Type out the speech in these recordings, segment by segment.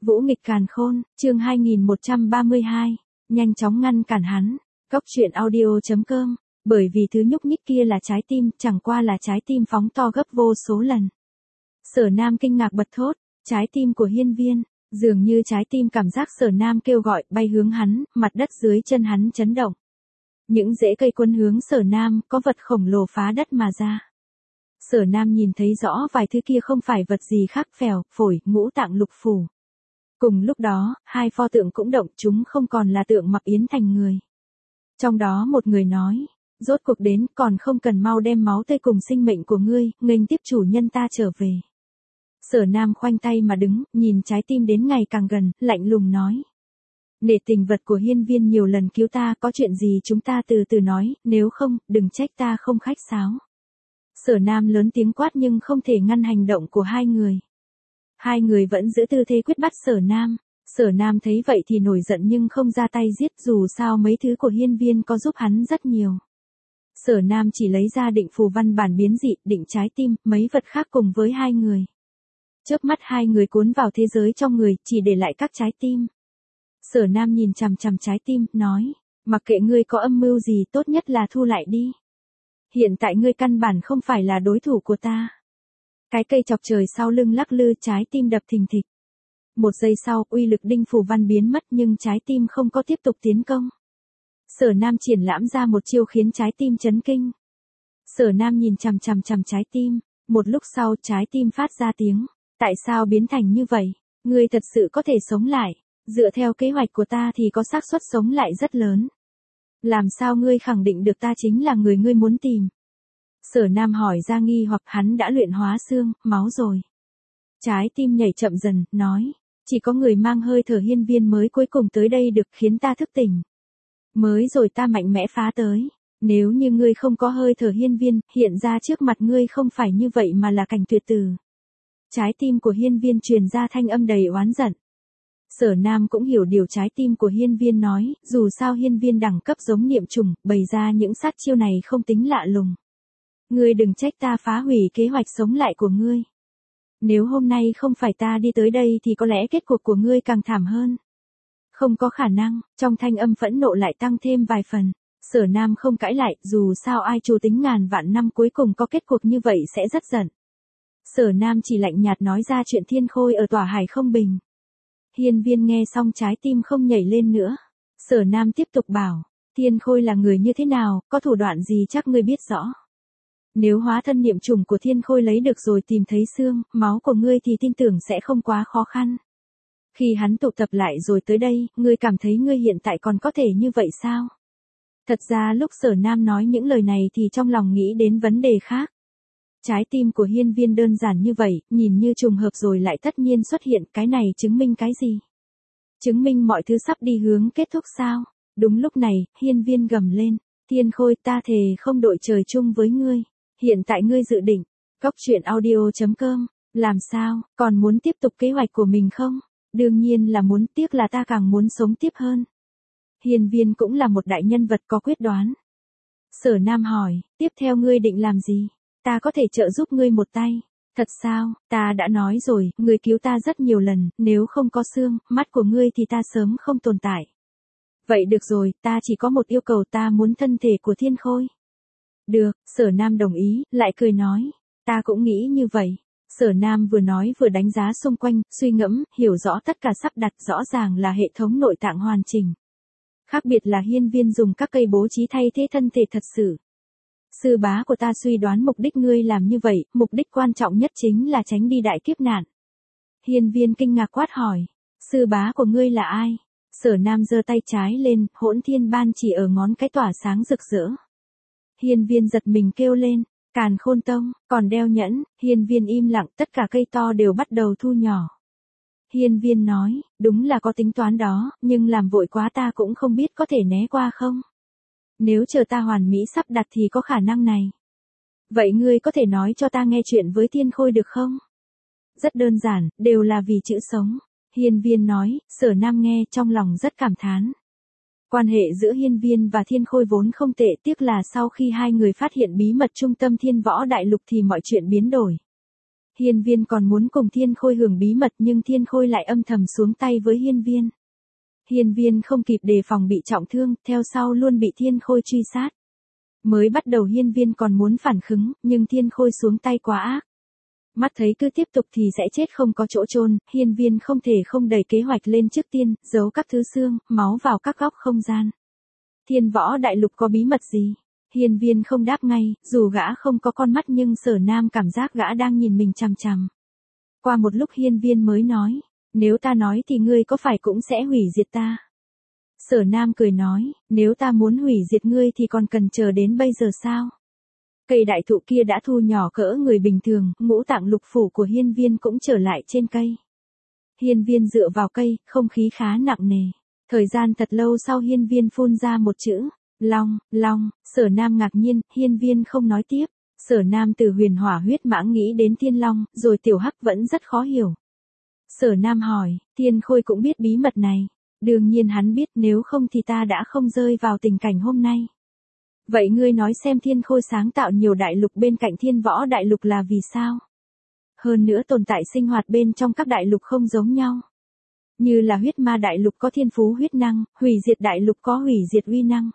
Vũ nghịch càn khôn, chương 2132, nhanh chóng ngăn cản hắn. Cốc truyện audio.com, bởi vì thứ nhúc nhích kia là trái tim, chẳng qua là trái tim phóng to gấp vô số lần. Sở Nam kinh ngạc bật thốt, trái tim của Hiên Viên, dường như trái tim cảm giác Sở Nam kêu gọi, bay hướng hắn, mặt đất dưới chân hắn chấn động. Những rễ cây quấn hướng Sở Nam, có vật khổng lồ phá đất mà ra. Sở Nam nhìn thấy rõ vài thứ kia không phải vật gì khác, phèo, phổi, ngũ tạng lục phủ. Cùng lúc đó, hai pho tượng cũng động, chúng không còn là tượng Mặc Yến Thành người. Trong đó một người nói, rốt cuộc đến, còn không cần mau đem máu tươi cùng sinh mệnh của ngươi, nghênh tiếp chủ nhân ta trở về. Sở Nam khoanh tay mà đứng, nhìn trái tim đến ngày càng gần, lạnh lùng nói. Nể tình vật của Hiên Viên nhiều lần cứu ta, có chuyện gì chúng ta từ từ nói, nếu không, đừng trách ta không khách sáo. Sở Nam lớn tiếng quát nhưng không thể ngăn hành động của hai người. Hai người vẫn giữ tư thế quyết bắt Sở Nam. Sở Nam thấy vậy thì nổi giận nhưng không ra tay giết, dù sao mấy thứ của Hiên Viên có giúp hắn rất nhiều. Sở Nam chỉ lấy ra định phù văn bản biến dị, định trái tim, mấy vật khác cùng với hai người. Chớp mắt hai người cuốn vào thế giới trong người, chỉ để lại các trái tim. Sở Nam nhìn chằm chằm trái tim, nói, mặc kệ ngươi có âm mưu gì, tốt nhất là thu lại đi. Hiện tại ngươi căn bản không phải là đối thủ của ta. Cái cây chọc trời sau lưng lắc lư, trái tim đập thình thịch. Một giây sau, uy lực đinh phù văn biến mất nhưng trái tim không có tiếp tục tiến công. Sở Nam triển lãm ra một chiêu khiến trái tim chấn kinh. Sở Nam nhìn chằm chằm trái tim, một lúc sau trái tim phát ra tiếng. Tại sao biến thành như vậy? Ngươi thật sự có thể sống lại. Dựa theo kế hoạch của ta thì có xác suất sống lại rất lớn. Làm sao ngươi khẳng định được ta chính là người ngươi muốn tìm? Sở Nam hỏi ra nghi hoặc, hắn đã luyện hóa xương, máu rồi. Trái tim nhảy chậm dần, nói, chỉ có người mang hơi thở Hiên Viên mới cuối cùng tới đây được, khiến ta thức tỉnh. Mới rồi ta mạnh mẽ phá tới. Nếu như ngươi không có hơi thở Hiên Viên, hiện ra trước mặt ngươi không phải như vậy mà là cảnh tuyệt tử. Trái tim của Hiên Viên truyền ra thanh âm đầy oán giận. Sở Nam cũng hiểu điều trái tim của Hiên Viên nói, dù sao Hiên Viên đẳng cấp giống niệm trùng, bày ra những sát chiêu này không tính lạ lùng. Ngươi đừng trách ta phá hủy kế hoạch sống lại của ngươi. Nếu hôm nay không phải ta đi tới đây thì có lẽ kết cục của ngươi càng thảm hơn. Không có khả năng, trong thanh âm phẫn nộ lại tăng thêm vài phần. Sở Nam không cãi lại, dù sao ai chủ tính ngàn vạn năm cuối cùng có kết cục như vậy sẽ rất giận. Sở Nam chỉ lạnh nhạt nói ra chuyện Thiên Khôi ở tỏa hải không bình. Hiên Viên nghe xong trái tim không nhảy lên nữa. Sở Nam tiếp tục bảo, Thiên Khôi là người như thế nào, có thủ đoạn gì chắc ngươi biết rõ. Nếu hóa thân niệm trùng của Thiên Khôi lấy được rồi tìm thấy xương, máu của ngươi thì tin tưởng sẽ không quá khó khăn. Khi hắn tụ tập lại rồi tới đây, ngươi cảm thấy ngươi hiện tại còn có thể như vậy sao? Thật ra lúc Sở Nam nói những lời này thì trong lòng nghĩ đến vấn đề khác. Trái tim của Hiên Viên đơn giản như vậy, nhìn như trùng hợp rồi lại tất nhiên xuất hiện, cái này chứng minh cái gì? Chứng minh mọi thứ sắp đi hướng kết thúc sao? Đúng lúc này, Hiên Viên gầm lên, Thiên Khôi, ta thề không đội trời chung với ngươi. Hiện tại ngươi dự định, Cốc truyện audio.com, làm sao, còn muốn tiếp tục kế hoạch của mình không? Đương nhiên là muốn, tiếc là ta càng muốn sống tiếp hơn. Hiên Viên cũng là một đại nhân vật có quyết đoán. Sở Nam hỏi, tiếp theo ngươi định làm gì? Ta có thể trợ giúp ngươi một tay. Thật sao, ta đã nói rồi, ngươi cứu ta rất nhiều lần, nếu không có xương, mắt của ngươi thì ta sớm không tồn tại. Vậy được rồi, ta chỉ có một yêu cầu, ta muốn thân thể của Thiên Khôi. Được, Sở Nam đồng ý, lại cười nói, ta cũng nghĩ như vậy. Sở Nam vừa nói vừa đánh giá xung quanh, suy ngẫm, hiểu rõ tất cả sắp đặt, rõ ràng là hệ thống nội tạng hoàn chỉnh. Khác biệt là Hiên Viên dùng các cây bố trí thay thế thân thể thật sự. Sư bá của ta suy đoán mục đích ngươi làm như vậy, mục đích quan trọng nhất chính là tránh đi đại kiếp nạn. Hiên Viên kinh ngạc quát hỏi, sư bá của ngươi là ai? Sở Nam giơ tay trái lên, Hỗn Thiên Ban chỉ ở ngón cái tỏa sáng rực rỡ. Hiên Viên giật mình kêu lên, Càn Khôn Tông, còn đeo nhẫn. Hiên Viên im lặng, tất cả cây to đều bắt đầu thu nhỏ. Hiên Viên nói, đúng là có tính toán đó, nhưng làm vội quá ta cũng không biết có thể né qua không. Nếu chờ ta hoàn mỹ sắp đặt thì có khả năng này. Vậy ngươi có thể nói cho ta nghe chuyện với Thiên Khôi được không? Rất đơn giản, đều là vì chữ sống. Hiên Viên nói, Sở Nam nghe trong lòng rất cảm thán. Quan hệ giữa Hiên Viên và Thiên Khôi vốn không tệ, tiếc là sau khi hai người phát hiện bí mật trung tâm Thiên Võ Đại Lục thì mọi chuyện biến đổi. Hiên Viên còn muốn cùng Thiên Khôi hưởng bí mật nhưng Thiên Khôi lại âm thầm xuống tay với Hiên Viên. Hiên Viên không kịp đề phòng bị trọng thương, theo sau luôn bị Thiên Khôi truy sát. Mới bắt đầu Hiên Viên còn muốn phản khứng, nhưng Thiên Khôi xuống tay quá ác. Mắt thấy cứ tiếp tục thì sẽ chết không có chỗ chôn, Hiên Viên không thể không đẩy kế hoạch lên trước tiên, giấu các thứ xương, máu vào các góc không gian. Thiên Võ Đại Lục có bí mật gì? Hiên Viên không đáp ngay, dù gã không có con mắt nhưng Sở Nam cảm giác gã đang nhìn mình chằm chằm. Qua một lúc Hiên Viên mới nói, nếu ta nói thì ngươi có phải cũng sẽ hủy diệt ta? Sở Nam cười nói, nếu ta muốn hủy diệt ngươi thì còn cần chờ đến bây giờ sao? Cây đại thụ kia đã thu nhỏ cỡ người bình thường, ngũ tạng lục phủ của Hiên Viên cũng trở lại trên cây. Hiên Viên dựa vào cây, không khí khá nặng nề. Thời gian thật lâu sau Hiên Viên phun ra một chữ, long, long. Sở Nam ngạc nhiên, Hiên Viên không nói tiếp. Sở Nam từ huyền hỏa huyết mãng nghĩ đến thiên long, rồi tiểu hắc vẫn rất khó hiểu. Sở Nam hỏi, Thiên Khôi cũng biết bí mật này. Đương nhiên hắn biết, nếu không thì ta đã không rơi vào tình cảnh hôm nay. Vậy ngươi nói xem Thiên Khôi sáng tạo nhiều đại lục bên cạnh Thiên Võ Đại Lục là vì sao? Hơn nữa tồn tại sinh hoạt bên trong các đại lục không giống nhau. Như là huyết ma đại lục có thiên phú huyết năng, hủy diệt đại lục có hủy diệt uy năng.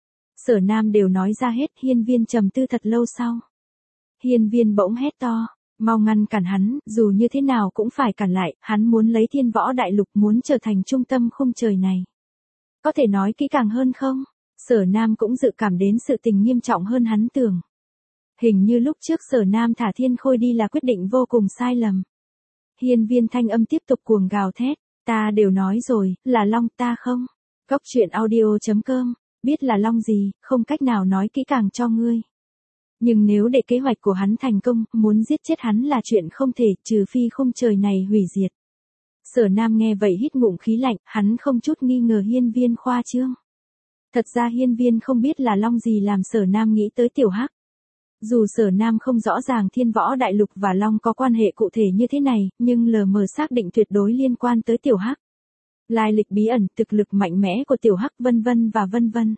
Sở Nam đều nói ra hết. Hiên Viên trầm tư thật lâu sau. Hiên Viên bỗng hét to, mau ngăn cản hắn, dù như thế nào cũng phải cản lại, hắn muốn lấy Thiên Võ Đại Lục, muốn trở thành trung tâm khung trời này. Có thể nói kỹ càng hơn không? Sở Nam cũng dự cảm đến sự tình nghiêm trọng hơn hắn tưởng. Hình như lúc trước Sở Nam thả Thiên Khôi đi là quyết định vô cùng sai lầm. Hiên Viên thanh âm tiếp tục cuồng gào thét, ta đều nói rồi, là long ta không? Cốc truyện audio.com, biết là long gì, không cách nào nói kỹ càng cho ngươi. Nhưng nếu để kế hoạch của hắn thành công, muốn giết chết hắn là chuyện không thể, trừ phi khung trời này hủy diệt. Sở Nam nghe vậy hít ngụm khí lạnh, hắn không chút nghi ngờ Hiên Viên khoa trương. Thật ra Hiên Viên không biết là long gì làm Sở Nam nghĩ tới tiểu hắc. Dù Sở Nam không rõ ràng Thiên Võ Đại Lục và long có quan hệ cụ thể như thế này, nhưng lờ mờ xác định tuyệt đối liên quan tới tiểu hắc. Lai lịch bí ẩn, thực lực mạnh mẽ của tiểu hắc vân vân và vân vân.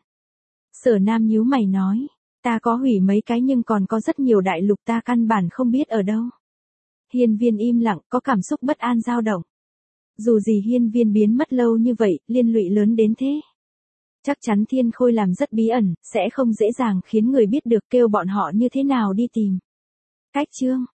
Sở Nam nhíu mày nói, ta có hủy mấy cái nhưng còn có rất nhiều đại lục ta căn bản không biết ở đâu. Hiên Viên im lặng, có cảm xúc bất an dao động. Dù gì Hiên Viên biến mất lâu như vậy, liên lụy lớn đến thế. Chắc chắn Thiên Khôi làm rất bí ẩn, sẽ không dễ dàng khiến người biết được, kêu bọn họ như thế nào đi tìm. Cách chương